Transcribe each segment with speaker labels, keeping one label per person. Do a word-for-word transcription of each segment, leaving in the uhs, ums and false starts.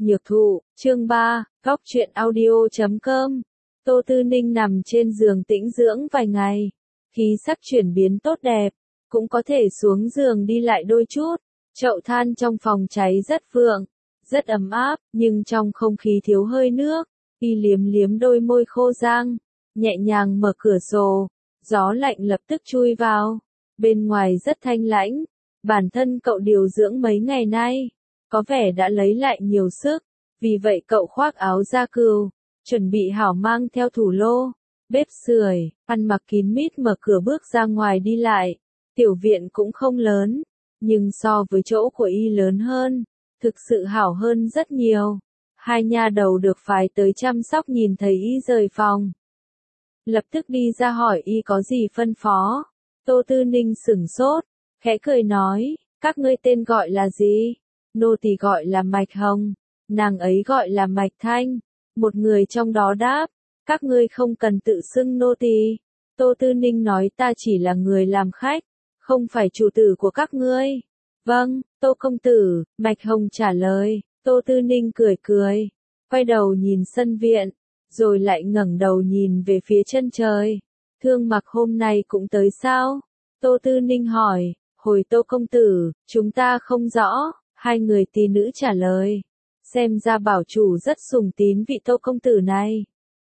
Speaker 1: Nhược thụ, chương ba, góc truyện audio chấm com. Tô Tư Ninh nằm trên giường tĩnh dưỡng vài ngày. Khí sắc chuyển biến tốt đẹp, cũng có thể xuống giường đi lại đôi chút. Chậu than trong phòng cháy rất vượng, rất ấm áp, nhưng trong không khí thiếu hơi nước. Y liếm liếm đôi môi khô rang, nhẹ nhàng mở cửa sổ. Gió lạnh lập tức chui vào. Bên ngoài rất thanh lãnh. Bản thân cậu điều dưỡng mấy ngày nay, có vẻ đã lấy lại nhiều sức, vì vậy cậu khoác áo da cừu, chuẩn bị hảo mang theo thủ lô, bếp sưởi, ăn mặc kín mít mở cửa bước ra ngoài đi lại. Tiểu viện cũng không lớn, nhưng so với chỗ của y lớn hơn, thực sự hảo hơn rất nhiều. Hai nha đầu được phái tới chăm sóc nhìn thấy y rời phòng, lập tức đi ra hỏi y có gì phân phó. Tô Tư Ninh sửng sốt, khẽ cười nói, các ngươi tên gọi là gì? Nô tỳ gọi là Mạch Hồng, nàng ấy gọi là Mạch Thanh. Một người trong đó đáp, các ngươi không cần tự xưng nô tỳ. Tô Tư Ninh nói ta chỉ là người làm khách, không phải chủ tử của các ngươi. Vâng, Tô công tử, Mạch Hồng trả lời. Tô Tư Ninh cười cười, quay đầu nhìn sân viện, rồi lại ngẩng đầu nhìn về phía chân trời. Thương Mặc hôm nay cũng tới sao? Tô Tư Ninh hỏi. Hồi Tô công tử, chúng ta không rõ. Hai người tỷ nữ trả lời. Xem ra bảo chủ rất sùng tín vị Tô công tử này.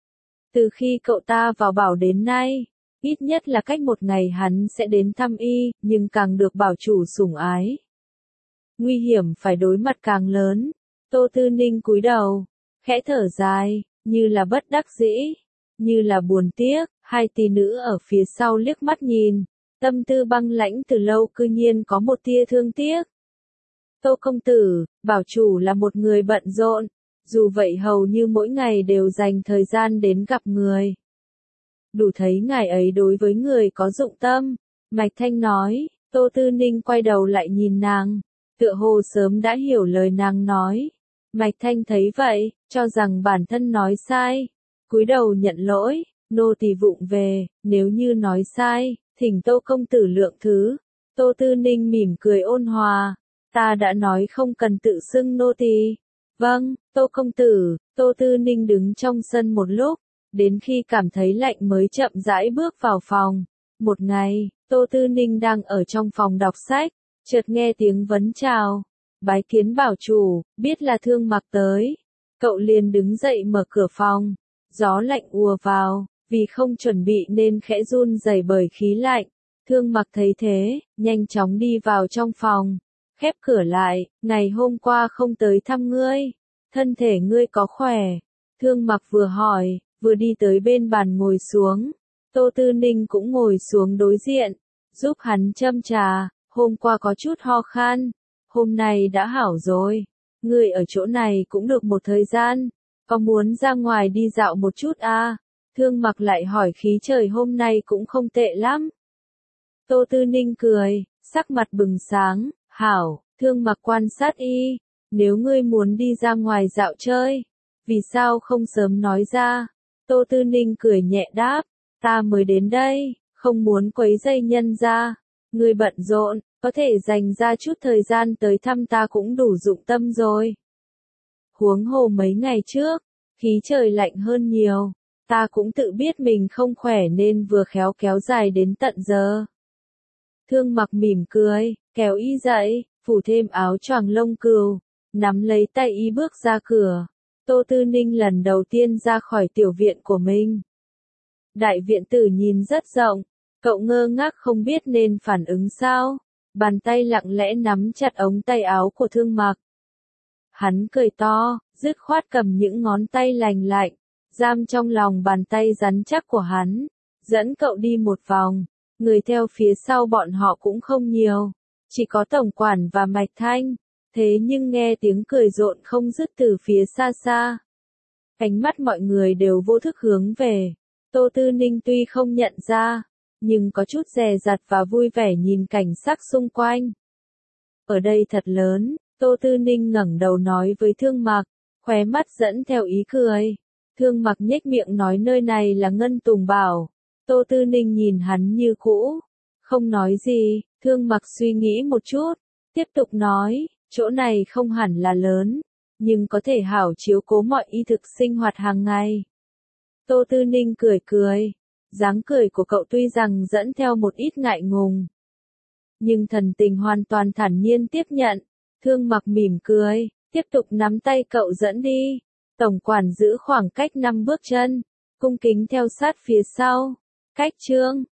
Speaker 1: Từ khi cậu ta vào bảo đến nay, ít nhất là cách một ngày hắn sẽ đến thăm y, nhưng càng được bảo chủ sủng ái, nguy hiểm phải đối mặt càng lớn. Tô Tư Ninh cúi đầu, khẽ thở dài, như là bất đắc dĩ, như là buồn tiếc. Hai tỷ nữ ở phía sau liếc mắt nhìn, tâm tư băng lãnh từ lâu cư nhiên có một tia thương tiếc. Tô công tử, bảo chủ là một người bận rộn, dù vậy hầu như mỗi ngày đều dành thời gian đến gặp người. Đủ thấy ngài ấy đối với người có dụng tâm, Mạch Thanh nói. Tô Tư Ninh quay đầu lại nhìn nàng, tựa hồ sớm đã hiểu lời nàng nói. Mạch Thanh thấy vậy, cho rằng bản thân nói sai, cúi đầu nhận lỗi, nô tỳ vụng về, nếu như nói sai, thỉnh Tô công tử lượng thứ. Tô Tư Ninh mỉm cười ôn hòa, ta đã nói không cần tự xưng nô tỳ. Vâng, Tô công tử. Tô Tư Ninh đứng trong sân một lúc, đến khi cảm thấy lạnh mới chậm rãi bước vào phòng. Một ngày, Tô Tư Ninh đang ở trong phòng đọc sách, chợt nghe tiếng vấn chào. Bái kiến bảo chủ, biết là Thương Mặc tới. Cậu liền đứng dậy mở cửa phòng. Gió lạnh ùa vào, vì không chuẩn bị nên khẽ run rẩy bởi khí lạnh. Thương Mặc thấy thế, nhanh chóng đi vào trong phòng, khép cửa lại. Ngày hôm qua không tới thăm ngươi, thân thể ngươi có khỏe? Thương Mặc vừa hỏi, vừa đi tới bên bàn ngồi xuống. Tô Tư Ninh cũng ngồi xuống đối diện, giúp hắn châm trà. Hôm qua có chút ho khan, hôm nay đã hảo rồi. Ngươi ở chỗ này cũng được một thời gian, có muốn ra ngoài đi dạo một chút à? Thương Mặc lại hỏi. Khí trời hôm nay cũng không tệ lắm. Tô Tư Ninh cười, sắc mặt bừng sáng. Hảo. Thương Mặc quan sát y, nếu ngươi muốn đi ra ngoài dạo chơi, vì sao không sớm nói ra? Tô Tư Ninh cười nhẹ đáp, ta mới đến đây, không muốn quấy rầy nhân gia. Ngươi bận rộn, có thể dành ra chút thời gian tới thăm ta cũng đủ dụng tâm rồi. Huống hồ mấy ngày trước, khí trời lạnh hơn nhiều, ta cũng tự biết mình không khỏe nên vừa khéo kéo dài đến tận giờ. Thương Mặc mỉm cười, kéo y dậy, phủ thêm áo choàng lông cừu, nắm lấy tay y bước ra cửa. Tô Tư Ninh lần đầu tiên ra khỏi tiểu viện của mình. Đại viện tử nhìn rất rộng, cậu ngơ ngác không biết nên phản ứng sao. Bàn tay lặng lẽ nắm chặt ống tay áo của Thương Mặc. Hắn cười to, dứt khoát cầm những ngón tay lành lạnh, giam trong lòng bàn tay rắn chắc của hắn, dẫn cậu đi một vòng. Người theo phía sau bọn họ cũng không nhiều, chỉ có tổng quản và Mạch Thanh. Thế nhưng nghe tiếng cười rộn không dứt từ phía xa xa. Ánh mắt mọi người đều vô thức hướng về. Tô Tư Ninh tuy không nhận ra, nhưng có chút dè dặt và vui vẻ nhìn cảnh sắc xung quanh. Ở đây thật lớn. Tô Tư Ninh ngẩng đầu nói với Thương Mặc, khóe mắt dẫn theo ý cười. Thương Mặc nhếch miệng nói nơi này là Ngân Tùng Bảo. Tô Tư Ninh nhìn hắn như cũ, không nói gì. Thương Mặc suy nghĩ một chút, tiếp tục nói, chỗ này không hẳn là lớn, nhưng có thể hảo chiếu cố mọi y thực sinh hoạt hàng ngày. Tô Tư Ninh cười cười. Dáng cười của cậu tuy rằng dẫn theo một ít ngại ngùng, nhưng thần tình hoàn toàn thản nhiên tiếp nhận. Thương Mặc mỉm cười, tiếp tục nắm tay cậu dẫn đi. Tổng quản giữ khoảng cách năm bước chân, cung kính theo sát phía sau. Cách Trương